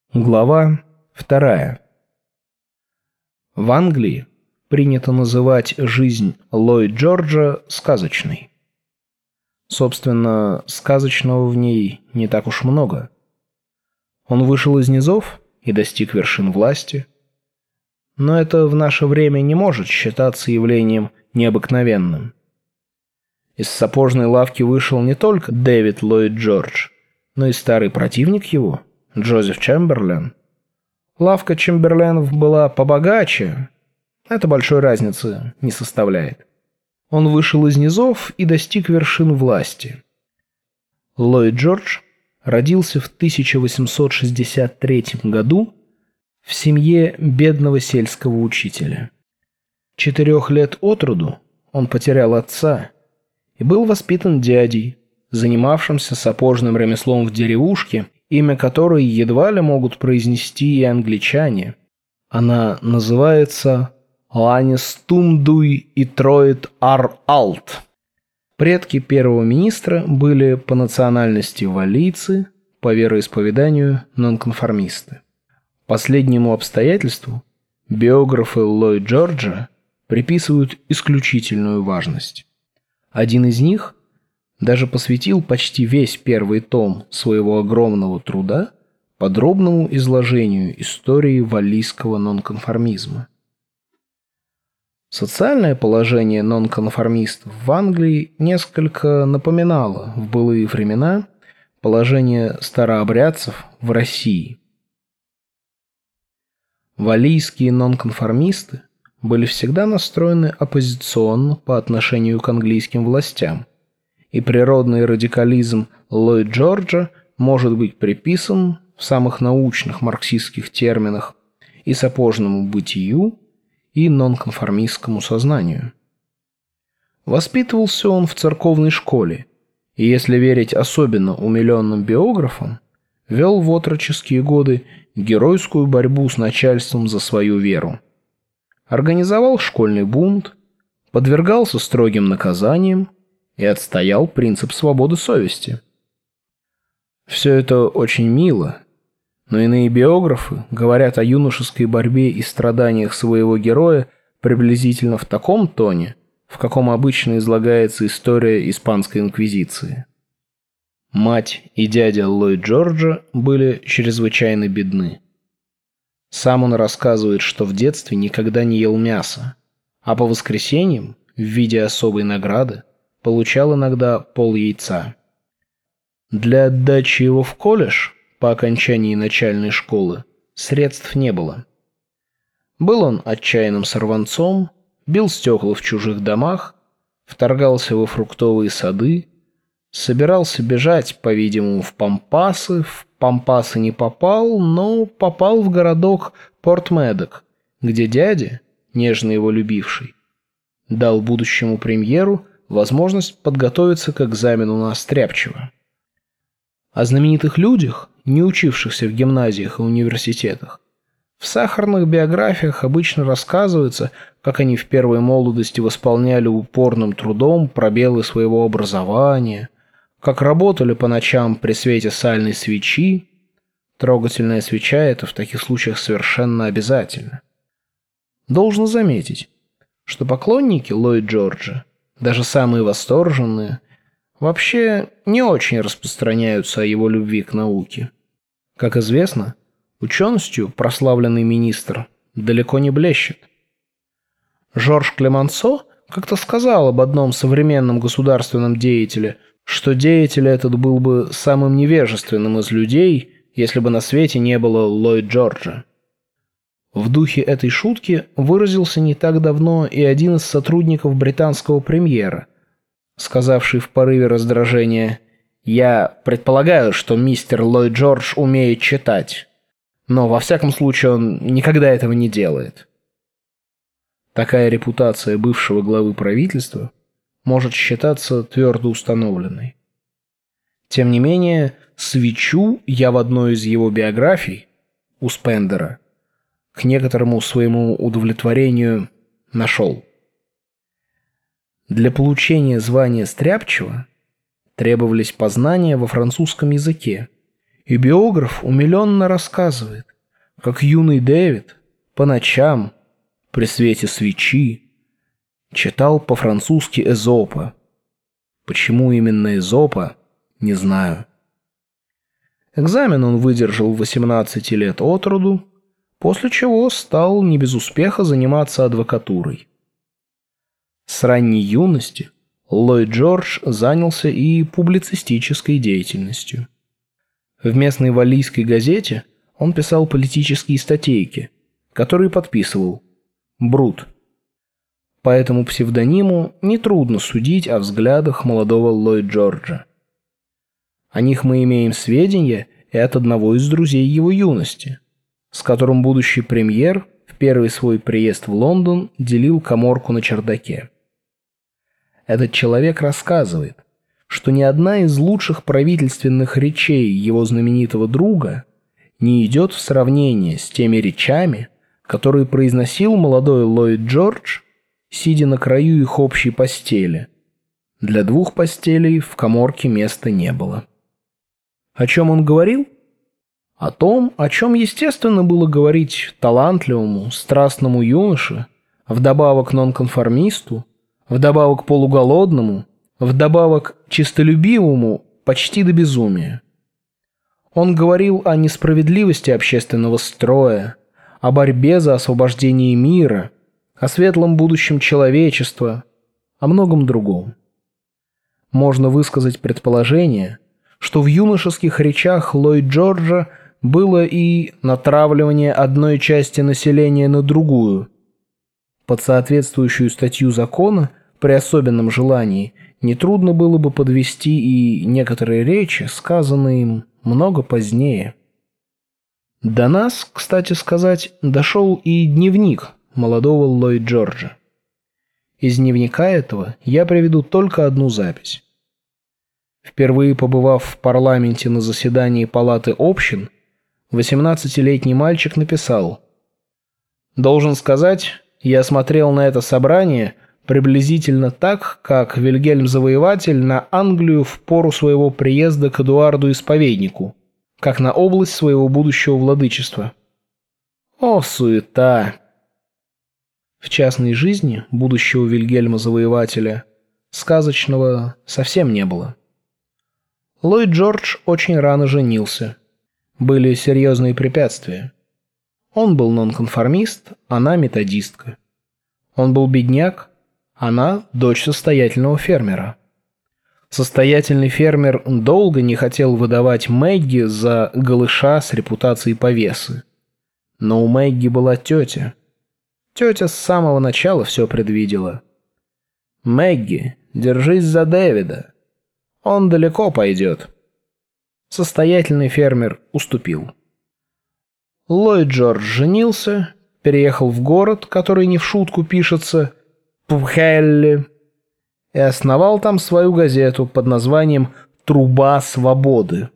Глава 2. В Англии принято называть жизнь Ллойд Джорджа сказочной. Собственно, сказочного в ней не так уж много. Он вышел из низов и достиг вершин власти. Но это в наше время не может считаться явлением необыкновенным. Из сапожной лавки вышел не только Дэвид Ллойд Джордж, но и старый противник его, Джозеф Чемберлен. Лавка Чемберленов была побогаче, это большой разницы не составляет. Он вышел из низов и достиг вершин власти. Ллойд Джордж родился в 1863 году в семье бедного сельского учителя. 4 лет от роду он потерял отца и был воспитан дядей, занимавшимся сапожным ремеслом в деревушке, имя которой едва ли могут произнести и англичане. Она называется Ланестумдуй и Троид Ар-Алт. Предки первого министра были по национальности валлийцы, по вероисповеданию нонконформисты. Последнему обстоятельству биографы Ллойд Джорджа приписывают исключительную важность. Один из них даже посвятил почти весь первый том своего огромного труда подробному изложению истории валлийского нонконформизма. Социальное положение нонконформистов в Англии несколько напоминало в былые времена положение старообрядцев в России. Валлийские нонконформисты были всегда настроены оппозиционно по отношению к английским властям, и природный радикализм Ллойд Джорджа может быть приписан в самых научных марксистских терминах и сапожному бытию, и нонконформистскому сознанию. Воспитывался он в церковной школе, и, если верить особенно умиленным биографам, вел в отроческие годы геройскую борьбу с начальством за свою веру. Организовал школьный бунт, подвергался строгим наказаниям и отстоял принцип свободы совести. Все это очень мило, но иные биографы говорят о юношеской борьбе и страданиях своего героя приблизительно в таком тоне, в каком обычно излагается история Испанской инквизиции. Мать и дядя Ллойд Джорджа были чрезвычайно бедны. Сам он рассказывает, что в детстве никогда не ел мяса, а по воскресеньям, в виде особой награды, получал иногда пол-яйца. Для отдачи его в колледж по окончании начальной школы средств не было. Был он отчаянным сорванцом, бил стекла в чужих домах, вторгался во фруктовые сады, собирался бежать, по-видимому, в Пампасы не попал, но попал в городок Порт-Медок, где дядя, нежно его любивший, дал будущему премьеру возможность подготовиться к экзамену на стряпчего. О знаменитых людях, не учившихся в гимназиях и университетах, в сахарных биографиях обычно рассказывается, как они в первой молодости восполняли упорным трудом пробелы своего образования, как работали по ночам при свете сальной свечи. Трогательная свеча – это в таких случаях совершенно обязательно. Должен заметить, что поклонники Ллойд Джорджа, даже самые восторженные, вообще не очень распространяются о его любви к науке. Как известно, ученостью прославленный министр далеко не блещет. Жорж Клемансо как-то сказал об одном современном государственном деятеле, что деятель этот был бы самым невежественным из людей, если бы на свете не было Ллойд Джорджа. В духе этой шутки выразился не так давно и один из сотрудников британского премьера, сказавший в порыве раздражения: «Я предполагаю, что мистер Ллойд Джордж умеет читать, но во всяком случае он никогда этого не делает». Такая репутация бывшего главы правительства может считаться твердо установленной. Тем не менее, свечу я в одной из его биографий, у Спендера, к некоторому своему удовлетворению нашел. Для получения звания стряпчего требовались познания во французском языке, И биограф умиленно рассказывает, как юный Дэвид по ночам при свете свечи читал по-французски Эзопа. Почему именно Эзопа, не знаю. Экзамен он выдержал 18 лет от роду, после чего стал не без успеха заниматься адвокатурой. С ранней юности Ллойд Джордж занялся и публицистической деятельностью. В местной валлийской газете он писал политические статейки, которые подписывал «Брут». По этому псевдониму нетрудно судить о взглядах молодого Ллойд Джорджа. О них мы имеем сведения и от одного из друзей его юности, с которым будущий премьер в первый свой приезд в Лондон делил каморку на чердаке. Этот человек рассказывает, что ни одна из лучших правительственных речей его знаменитого друга не идет в сравнение с теми речами, которые произносил молодой Ллойд Джордж, сидя на краю их общей постели. Для двух постелей в каморке места не было. О чем он говорил? О том, о чем естественно было говорить талантливому, страстному юноше, вдобавок нонконформисту, вдобавок полуголодному, вдобавок чистолюбивому почти до безумия. Он говорил о несправедливости общественного строя, о борьбе за освобождение мира, о светлом будущем человечества, о многом другом. Можно высказать предположение, что в юношеских речах Ллойд Джорджа было и натравливание одной части населения на другую. Под соответствующую статью закона при особенном желании нетрудно было бы подвести и некоторые речи, сказанные им много позднее. До нас, кстати сказать, дошел и дневник молодого Ллойд Джорджа. Из дневника этого я приведу только одну запись. Впервые побывав в парламенте на заседании Палаты общин, 18-летний мальчик написал: «Должен сказать, я смотрел на это собрание приблизительно так, как Вильгельм Завоеватель на Англию в пору своего приезда к Эдуарду Исповеднику, как на область своего будущего владычества. О, суета!» В частной жизни будущего Вильгельма Завоевателя сказочного совсем не было. Ллойд Джордж очень рано женился. Были серьезные препятствия. Он был нонконформист, она методистка. Он был бедняк, она дочь состоятельного фермера. Состоятельный фермер долго не хотел выдавать Мэгги за голыша с репутацией повесы. Но у Мэгги была тетя. Тетя с самого начала все предвидела. «Мэгги, держись за Дэвида. Он далеко пойдет». Состоятельный фермер уступил. Ллойд Джордж женился, переехал в город, который не в шутку пишется Пхелли, и основал там свою газету под названием «Труба свободы».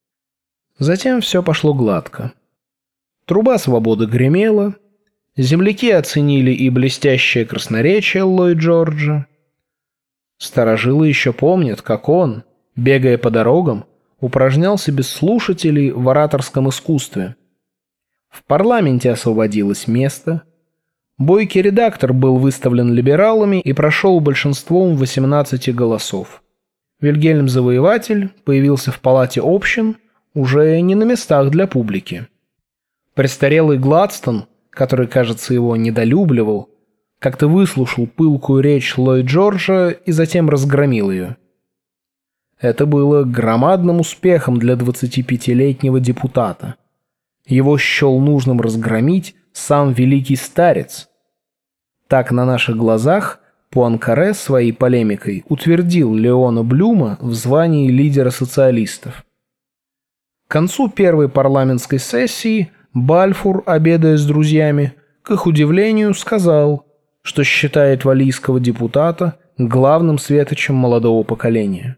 Затем все пошло гладко. Труба свободы гремела, земляки оценили и блестящее красноречие Ллойд Джорджа. Старожилы еще помнят, как он, бегая по дорогам, упражнялся без слушателей в ораторском искусстве. В парламенте освободилось место. Бойкий редактор был выставлен либералами и прошел большинством 18 голосов. Вильгельм Завоеватель появился в палате общин уже не на местах для публики. Престарелый Гладстон, который, кажется, его недолюбливал, как-то выслушал пылкую речь Ллойд Джорджа и затем разгромил ее. Это было громадным успехом для 25-летнего депутата. Его счел нужным разгромить сам великий старец. Так на наших глазах Пуанкаре своей полемикой утвердил Леона Блюма в звании лидера социалистов. К концу первой парламентской сессии Бальфур, обедая с друзьями, к их удивлению сказал, что считает валлийского депутата главным светочем молодого поколения.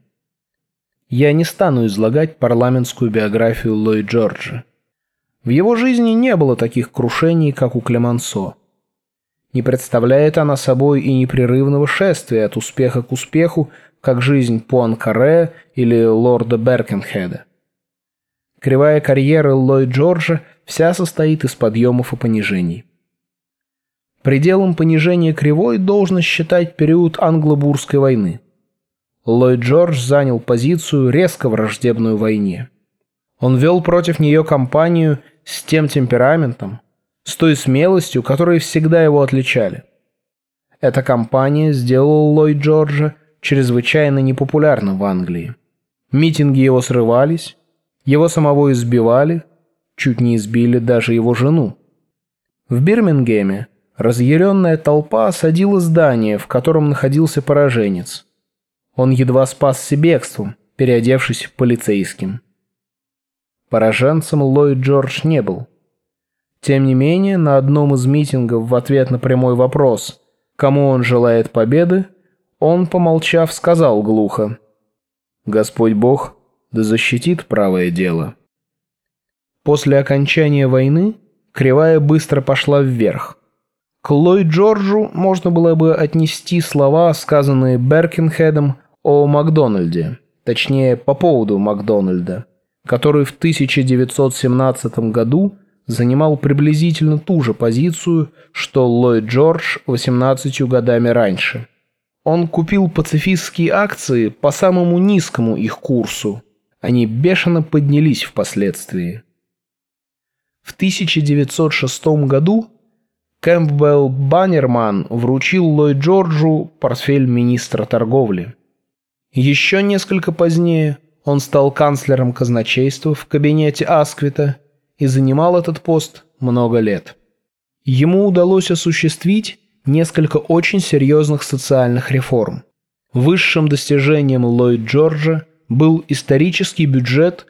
Я не стану излагать парламентскую биографию Ллойд Джорджа. В его жизни не было таких крушений, как у Клемансо. Не представляет она собой и непрерывного шествия от успеха к успеху, как жизнь Пуанкаре или лорда Беркенхеда. Кривая карьеры Ллойд Джорджа вся состоит из подъемов и понижений. Пределом понижения кривой должно считать период Англо-Бурской войны. Ллойд Джордж занял позицию, резко враждебную войне. Он вел против нее кампанию с тем темпераментом, с той смелостью, которые всегда его отличали. Эта кампания сделала Ллойд Джорджа чрезвычайно непопулярным в Англии. Митинги его срывались, его самого избивали, чуть не избили даже его жену. В Бирмингеме разъяренная толпа осадила здание, в котором находился пораженец. Он едва спасся бегством, переодевшись полицейским. Пораженцем Ллойд Джордж не был. Тем не менее, на одном из митингов в ответ на прямой вопрос, кому он желает победы, он, помолчав, сказал глухо: «Господь Бог да защитит правое дело». После окончания войны кривая быстро пошла вверх. К Ллойд Джорджу можно было бы отнести слова, сказанные Беркинхедом о Макдональде, точнее, по поводу Макдональда, который в 1917 году занимал приблизительно ту же позицию, что Ллойд Джордж 18 годами раньше. Он купил пацифистские акции по самому низкому их курсу. Они бешено поднялись впоследствии. В 1906 году Кэмпбелл Баннерман вручил Ллойд Джорджу портфель министра торговли. Еще несколько позднее он стал канцлером казначейства в кабинете Асквита и занимал этот пост много лет. Ему удалось осуществить несколько очень серьезных социальных реформ. Высшим достижением Ллойд Джорджа был исторический бюджет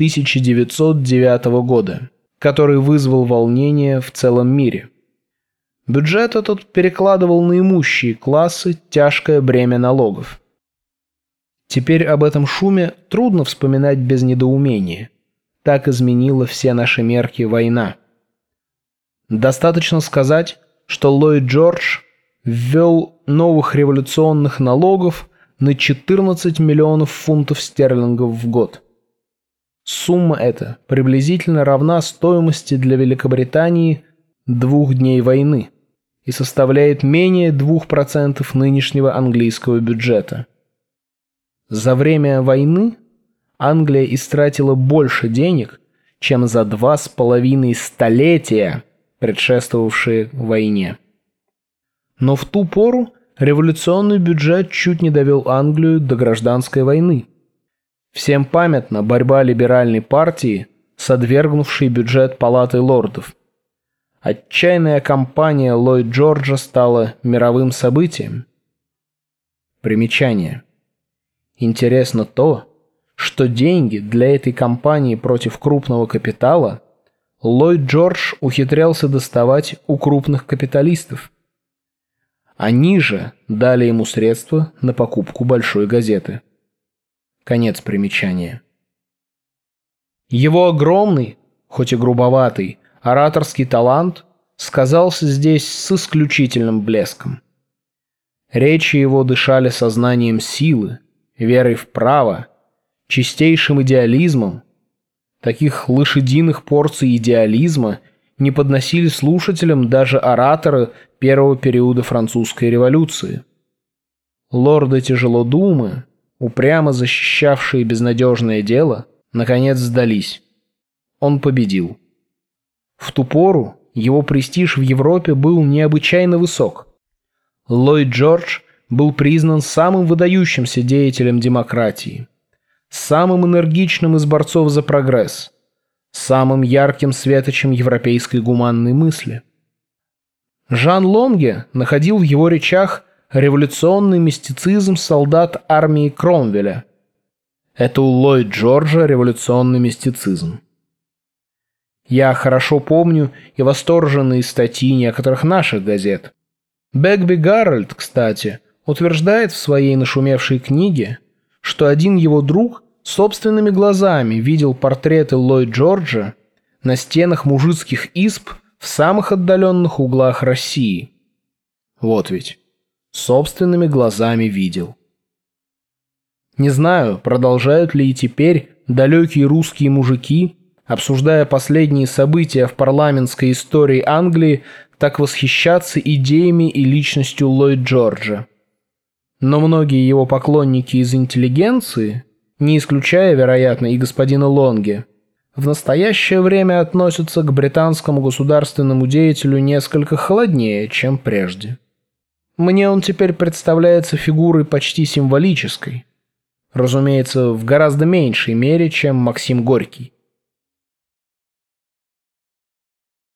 1909 года, который вызвал волнение в целом мире. Бюджет этот перекладывал на имущие классы тяжкое бремя налогов. Теперь об этом шуме трудно вспоминать без недоумения. Так изменила все наши мерки война. Достаточно сказать, что Ллойд Джордж ввел новых революционных налогов на 14 миллионов фунтов стерлингов в год. Сумма эта приблизительно равна стоимости для Великобритании 2 дней войны и составляет менее 2% нынешнего английского бюджета. За время войны Англия истратила больше денег, чем за 2,5 столетия, предшествовавшие войне. Но в ту пору революционный бюджет чуть не довел Англию до гражданской войны. Всем памятна борьба либеральной партии с отвергнувшей бюджет Палатой лордов. Отчаянная кампания Ллойд Джорджа стала мировым событием. Примечание. Интересно то, что деньги для этой кампании против крупного капитала Ллойд Джордж ухитрялся доставать у крупных капиталистов. Они же дали ему средства на покупку большой газеты. Конец примечания. Его огромный, хоть и грубоватый, ораторский талант сказался здесь с исключительным блеском. Речи его дышали сознанием силы, верой в право, чистейшим идеализмом. Таких лошадиных порций идеализма не подносили слушателям даже ораторы первого периода французской революции. Лорды-тяжелодумы, упрямо защищавшие безнадежное дело, наконец сдались. Он победил. В ту пору его престиж в Европе был необычайно высок. Ллойд Джордж был признан самым выдающимся деятелем демократии, самым энергичным из борцов за прогресс, самым ярким светочем европейской гуманной мысли. Жан Лонге находил в его речах революционный мистицизм солдат армии Кромвеля. Это у Ллойд Джорджа революционный мистицизм. Я хорошо помню и восторженные статьи некоторых наших газет. Бэгби Гарольд, кстати, утверждает в своей нашумевшей книге, что один его друг собственными глазами видел портреты Ллойд Джорджа на стенах мужицких изб в самых отдаленных углах России. Вот ведь, собственными глазами видел. Не знаю, продолжают ли и теперь далекие русские мужики обсуждая последние события в парламентской истории Англии, так восхищаться идеями и личностью Ллойд Джорджа. Но многие его поклонники из интеллигенции, не исключая, вероятно, и господина Лонге, в настоящее время относятся к британскому государственному деятелю несколько холоднее, чем прежде. Мне он теперь представляется фигурой почти символической. Разумеется, в гораздо меньшей мере, чем Максим Горький.